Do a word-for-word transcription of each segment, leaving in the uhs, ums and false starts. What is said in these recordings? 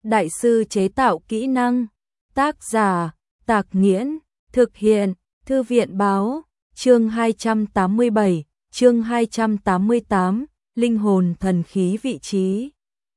Đại sư chế tạo kỹ năng. Tác giả Tạc Nghiễn. Thực hiện Thư viện Báo. Chương hai trăm tám mươi bảy, chương hai trăm tám mươi tám, linh hồn thần khí vị trí.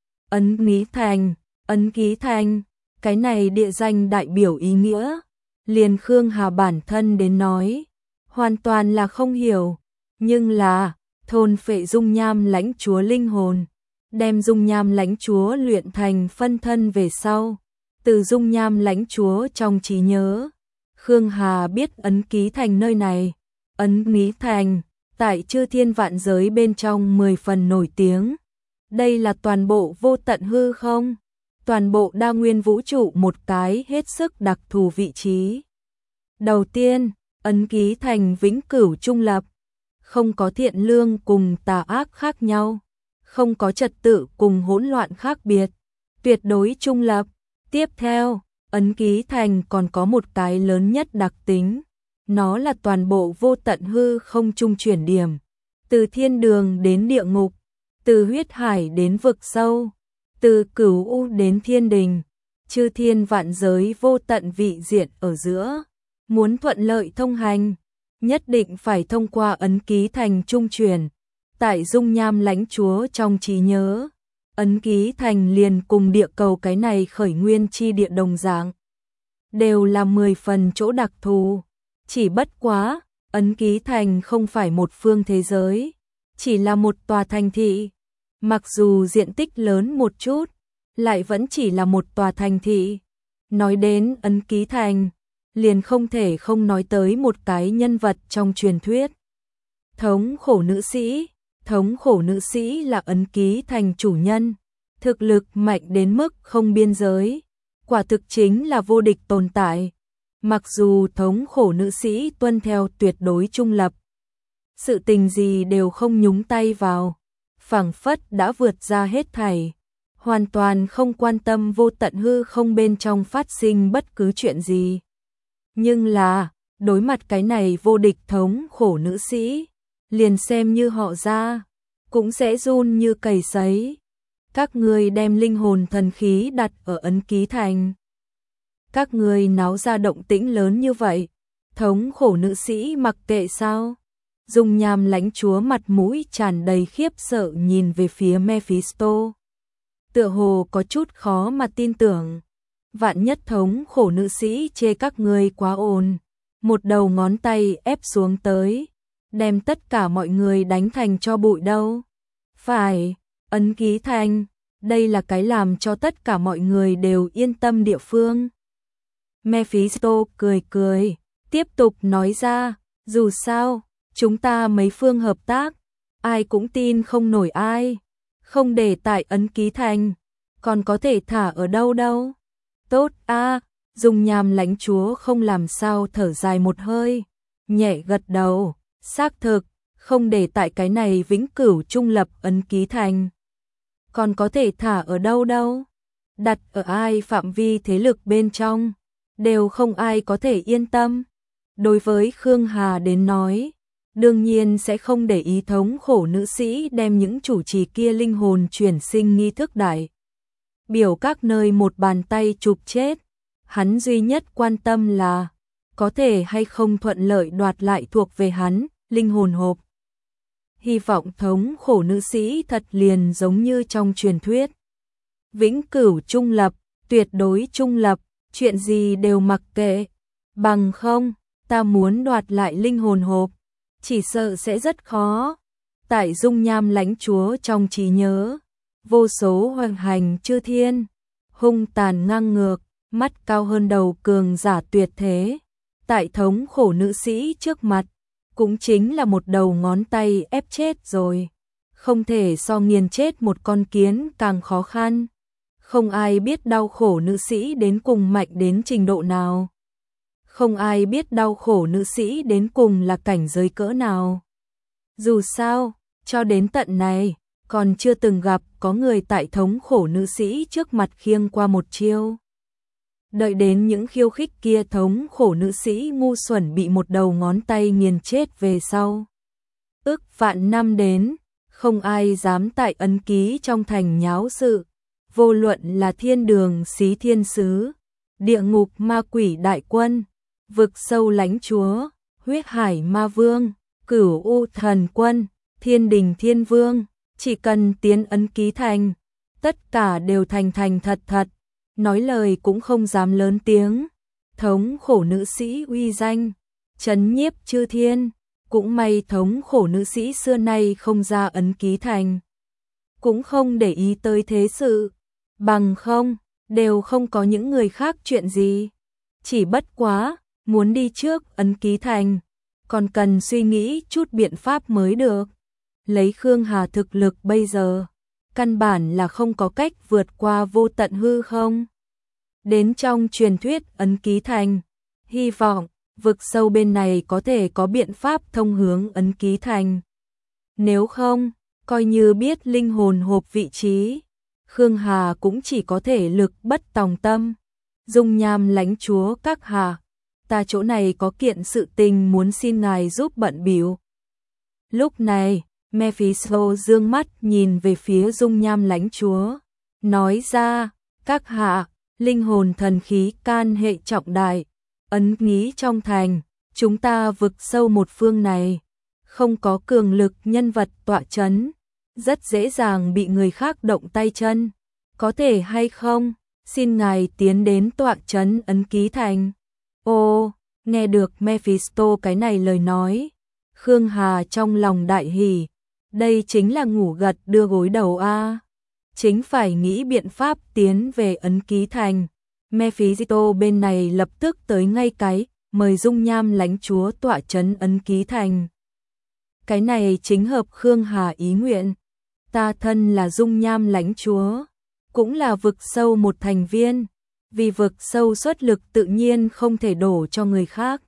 Ấn ký thành, ấn ký thành, cái này địa danh đại biểu ý nghĩa. Liền Khương Hà bản thân đến nói, hoàn toàn là không hiểu, nhưng là thôn phệ dung nham lãnh chúa linh hồn, đem dung nham lãnh chúa luyện thành phân thân về sau, từ dung nham lãnh chúa trong trí nhớ. Khương Hà biết ấn ký thành nơi này. Ấn ký thành, tại chư thiên vạn giới bên trong mười phần nổi tiếng. Đây là toàn bộ vô tận hư không, toàn bộ đa nguyên vũ trụ một cái hết sức đặc thù vị trí. Đầu tiên, ấn ký thành vĩnh cửu trung lập, không có thiện lương cùng tà ác khác nhau, không có trật tự cùng hỗn loạn khác biệt, tuyệt đối trung lập. Tiếp theo, ấn ký thành còn có một cái lớn nhất đặc tính. Nó là toàn bộ vô tận hư không trung chuyển điểm, từ thiên đường đến địa ngục, từ huyết hải đến vực sâu, từ cửu u đến thiên đình, chư thiên vạn giới vô tận vị diện ở giữa. Muốn thuận lợi thông hành, nhất định phải thông qua ấn ký thành trung chuyển. Tại dung nham lãnh chúa trong trí nhớ, ấn ký thành liền cùng địa cầu cái này khởi nguyên chi địa đồng dạng, đều là mười phần chỗ đặc thù. Chỉ bất quá, ấn ký thành không phải một phương thế giới, chỉ là một tòa thành thị. Mặc dù diện tích lớn một chút, lại vẫn chỉ là một tòa thành thị. Nói đến ấn ký thành, liền không thể không nói tới một cái nhân vật trong truyền thuyết. Thống khổ nữ sĩ. Thống khổ nữ sĩ là ấn ký thành chủ nhân, thực lực mạnh đến mức không biên giới, quả thực chính là vô địch tồn tại. Mặc dù thống khổ nữ sĩ tuân theo tuyệt đối trung lập, sự tình gì đều không nhúng tay vào, phảng phất đã vượt ra hết thảy, hoàn toàn không quan tâm vô tận hư không bên trong phát sinh bất cứ chuyện gì. Nhưng là, đối mặt cái này vô địch thống khổ nữ sĩ, liền xem như họ ra, cũng sẽ run như cầy sấy. Các ngươi đem linh hồn thần khí đặt ở ấn ký thành. Các ngươi náo ra động tĩnh lớn như vậy, thống khổ nữ sĩ mặc kệ sao? Dung nham lãnh chúa mặt mũi tràn đầy khiếp sợ nhìn về phía Mephisto. Tựa hồ có chút khó mà tin tưởng. Vạn nhất thống khổ nữ sĩ chê các ngươi quá ồn, một đầu ngón tay ép xuống tới, đem tất cả mọi người đánh thành cho bụi đâu. Phải, ấn ký thành, đây là cái làm cho tất cả mọi người đều yên tâm địa phương. Mephisto cười cười, tiếp tục nói ra, dù sao, chúng ta mấy phương hợp tác, ai cũng tin không nổi ai, không để tại ấn ký thành, còn có thể thả ở đâu đâu. Tốt a, dung nham lãnh chúa không làm sao thở dài một hơi, nhẹ gật đầu, xác thực, không để tại cái này vĩnh cửu trung lập ấn ký thành. Còn có thể thả ở đâu đâu, đặt ở ai phạm vi thế lực bên trong, đều không ai có thể yên tâm. Đối với Khương Hà đến nói, đương nhiên sẽ không để ý thống khổ nữ sĩ đem những chủ trì kia linh hồn chuyển sinh nghi thức đại biểu các nơi một bàn tay chụp chết. Hắn duy nhất quan tâm là có thể hay không thuận lợi đoạt lại thuộc về hắn linh hồn hộp. Hy vọng thống khổ nữ sĩ thật liền giống như trong truyền thuyết, vĩnh cửu trung lập, tuyệt đối trung lập, chuyện gì đều mặc kệ. Bằng không, ta muốn đoạt lại linh hồn hộp, chỉ sợ sẽ rất khó. Tại dung nham lãnh chúa trong trí nhớ, vô số hoành hành chư thiên, hung tàn ngang ngược, mắt cao hơn đầu cường giả tuyệt thế, tại thống khổ nữ sĩ trước mặt, cũng chính là một đầu ngón tay ép chết rồi. Không thể so nghiền chết một con kiến càng khó khăn. Không ai biết đau khổ nữ sĩ đến cùng mạnh đến trình độ nào. Không ai biết đau khổ nữ sĩ đến cùng là cảnh giới cỡ nào. Dù sao, cho đến tận này, còn chưa từng gặp có người tại thống khổ nữ sĩ trước mặt khiêng qua một chiêu. Đợi đến những khiêu khích kia thống khổ nữ sĩ ngu xuẩn bị một đầu ngón tay nghiền chết về sau. Ước vạn năm đến, không ai dám tại ấn ký trong thành nháo sự. vô luận là thiên đường xí thiên sứ, địa ngục ma quỷ đại quân, vực sâu lãnh chúa, huyết hải ma vương, cửu u thần quân, thiên đình thiên vương, chỉ cần tiến ấn ký thành, tất cả đều thành thành thật thật, nói lời cũng không dám lớn tiếng, thống khổ nữ sĩ uy danh, trấn nhiếp chư thiên, cũng may thống khổ nữ sĩ xưa nay không ra ấn ký thành, cũng không để ý tới thế sự, bằng không, đều không có những người khác chuyện gì, chỉ bất quá, muốn đi trước ấn ký thành, còn cần suy nghĩ chút biện pháp mới được. Lấy Khương Hà thực lực bây giờ, căn bản là không có cách vượt qua vô tận hư không. Đến trong truyền thuyết ấn ký thành, hy vọng vực sâu bên này có thể có biện pháp thông hướng ấn ký thành. Nếu không, coi như biết linh hồn hộp vị trí, Khương Hà cũng chỉ có thể lực bất tòng tâm. Dung nham lãnh chúa các hạ, ta chỗ này có kiện sự tình muốn xin ngài giúp bận bịu. Lúc này, Mephisto dương mắt nhìn về phía dung nham lãnh chúa, nói ra, các hạ, linh hồn thần khí can hệ trọng đại, ấn ký trong thành, chúng ta vực sâu một phương này, không có cường lực nhân vật tọa chấn, rất dễ dàng bị người khác động tay chân, có thể hay không, xin ngài tiến đến tọa chấn ấn ký thành. Ô, nghe được Mephisto cái này lời nói, Khương Hà trong lòng đại hỉ, đây chính là ngủ gật đưa gối đầu a, chính phải nghĩ biện pháp tiến về ấn ký thành. Mephisto bên này lập tức tới ngay cái, mời dung nham lãnh chúa tọa chấn ấn ký thành. Cái này chính hợp Khương Hà ý nguyện, ta thân là dung nham lãnh chúa, cũng là vực sâu một thành viên, vì vực sâu xuất lực tự nhiên không thể đổ cho người khác.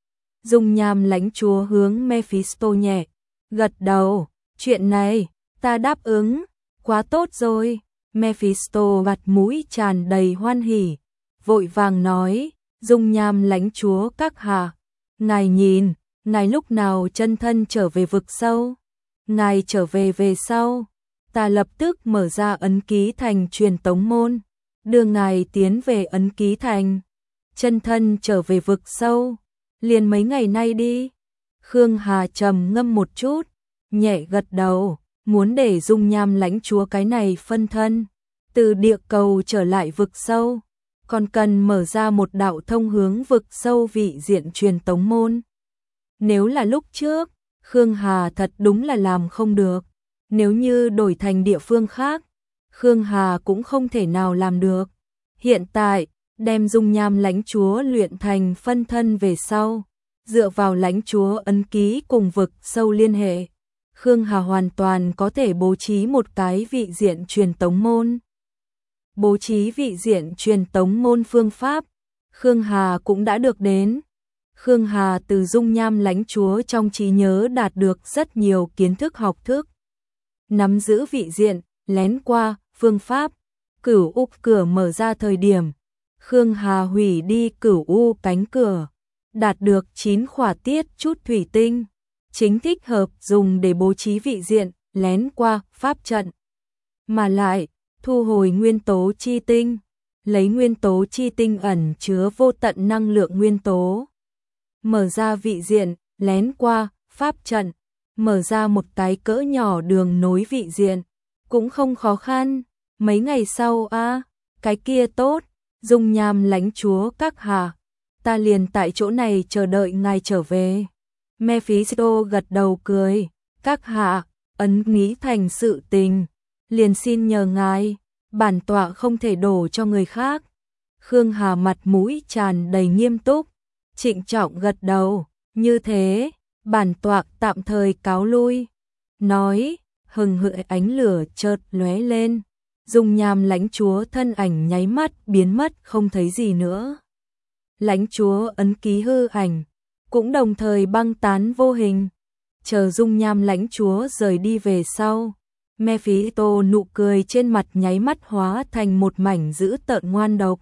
Dung nham lãnh chúa hướng Mephisto nhẹ, gật đầu, chuyện này, ta đáp ứng, quá tốt rồi. Mephisto vặt mũi tràn đầy hoan hỉ, vội vàng nói, dung nham lãnh chúa các hạ, ngài nhìn, ngài lúc nào chân thân trở về vực sâu, ngài trở về về sau, ta lập tức mở ra ấn ký thành truyền tống môn, đưa ngài tiến về ấn ký thành, chân thân trở về vực sâu, liền mấy ngày nay đi. Khương Hà trầm ngâm một chút, nhẹ gật đầu, muốn để dung nham lãnh chúa cái này phân thân, từ địa cầu trở lại vực sâu, còn cần mở ra một đạo thông hướng vực sâu vị diện truyền tống môn. Nếu là lúc trước, Khương Hà thật đúng là làm không được, nếu như đổi thành địa phương khác, Khương Hà cũng không thể nào làm được. Hiện tại, đem dung nham lãnh chúa luyện thành phân thân về sau, dựa vào lãnh chúa ấn ký cùng vực sâu liên hệ, Khương Hà hoàn toàn có thể bố trí một cái vị diện truyền tống môn. Bố trí vị diện truyền tống môn phương pháp, Khương Hà cũng đã được đến. Khương Hà từ dung nham lãnh chúa trong trí nhớ đạt được rất nhiều kiến thức học thức. Nắm giữ vị diện, lén qua, phương pháp, cửu u cửa mở ra thời điểm, Khương Hà hủy đi cửu u cánh cửa, đạt được chín khỏa tiết chút thủy tinh, chính thích hợp dùng để bố trí vị diện, lén qua, pháp trận. Mà lại, thu hồi nguyên tố chi tinh, lấy nguyên tố chi tinh ẩn chứa vô tận năng lượng nguyên tố. Mở ra vị diện, lén qua, pháp trận, mở ra một cái cỡ nhỏ đường nối vị diện, cũng không khó khăn. Mấy ngày sau a, cái kia tốt, dung nham lãnh chúa các hạ, ta liền tại chỗ này chờ đợi ngài trở về. Mephisto gật đầu cười, các hạ, ấn nghĩ thành sự tình, liền xin nhờ ngài, bản tọa không thể đổ cho người khác. Khương Hà mặt mũi tràn đầy nghiêm túc, trịnh trọng gật đầu, như thế, bản tọa tạm thời cáo lui. Nói, hừng hực ánh lửa chợt lóe lên, dung nham lãnh chúa thân ảnh nháy mắt biến mất không thấy gì nữa. Lãnh chúa ấn ký hư ảnh, cũng đồng thời băng tán vô hình. Chờ dung nham lãnh chúa rời đi về sau, Mephisto nụ cười trên mặt nháy mắt hóa thành một mảnh dữ tợn ngoan độc.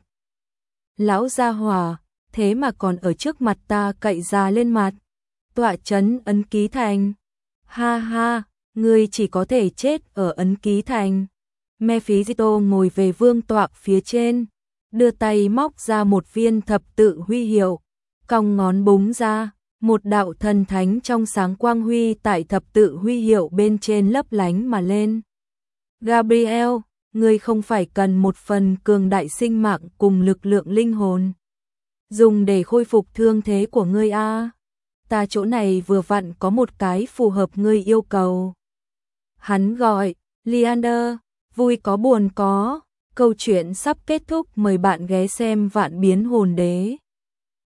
Lão gia hỏa, thế mà còn ở trước mặt ta cậy ra lên mặt, tọa chấn ấn ký thành. Ha ha, ngươi chỉ có thể chết ở ấn ký thành. Mephisto ngồi về vương tọa phía trên, đưa tay móc ra một viên thập tự huy hiệu, cong ngón búng ra, một đạo thần thánh trong sáng quang huy tại thập tự huy hiệu bên trên lấp lánh mà lên. Gabriel, ngươi không phải cần một phần cường đại sinh mạng cùng lực lượng linh hồn dùng để khôi phục thương thế của ngươi a. À. Ta chỗ này vừa vặn có một cái phù hợp ngươi yêu cầu. Hắn gọi, Leander, vui có buồn có, câu chuyện sắp kết thúc, mời bạn ghé xem Vạn Biến Hồn Đế.